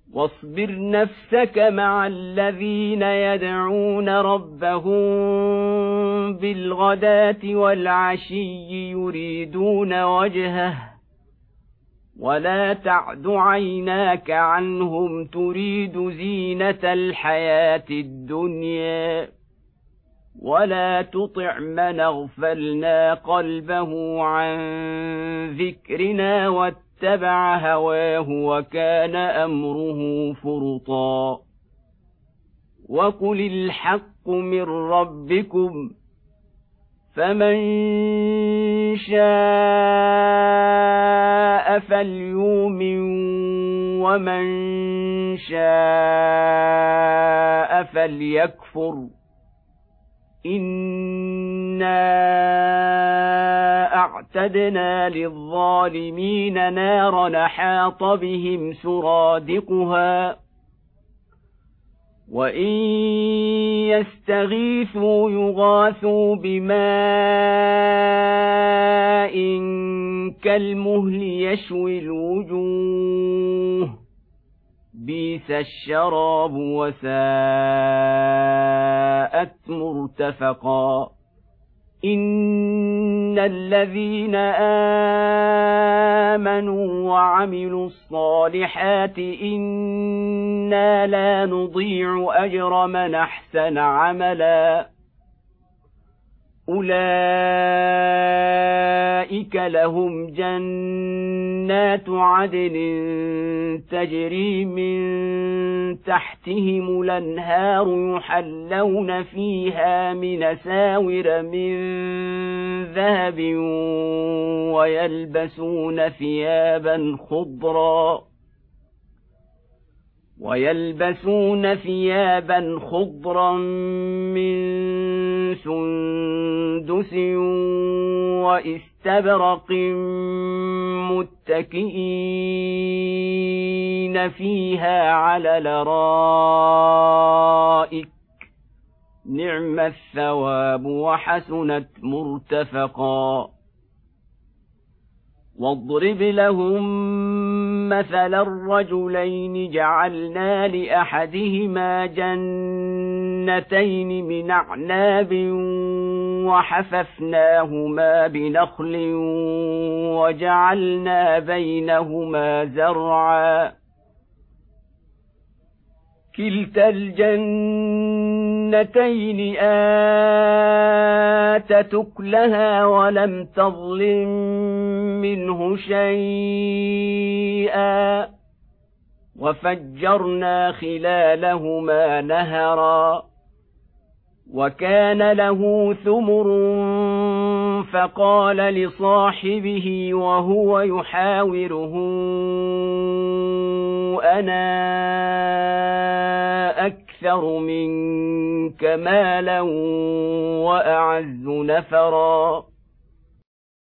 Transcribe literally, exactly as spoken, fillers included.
واصبر نفسك مع الذين يدعون ربهم بالغداة والعشي يريدون وجهه ولا تعد عيناك عنهم تريد زينة الحياة الدنيا ولا تطع من اغفلنا قلبه عن ذكرنا واتبع هواه وكان أمره فرطا وقل الحق من ربكم فمن شاء فليؤمن ومن شاء فليكفر إنا أعتدنا للظالمين نارا أحاط بهم سرادقها وإن يستغيثوا يغاثوا بماء كالمهل يشوي الوجوه بئس الشراب وساءت مرتفقا إن الذين آمنوا وعملوا الصالحات إنا لا نضيع أجر من أحسن عملا أولئك لهم جنات عدن تجري من تحتهم الأنهار يحلون فيها من أساور من ذهب ويلبسون ثيابا خضرا ويلبسون ثيابا خضرا من سندس واستبرق متكئين فيها على الأرائك نعم الثواب وحسنت مرتفقا واضرب لهم مثل الرجلين جعلنا لأحدهما جنتين من أعناب وحففناهما بنخل وجعلنا بينهما زرعا كلتا الجنتين آتت أكلها ولم تظلم منه شيئا وفجرنا خلالهما نهرا وكان له ثمر فقال لصاحبه وهو يحاوره أنا أكثر منك مالا وأعز نفرا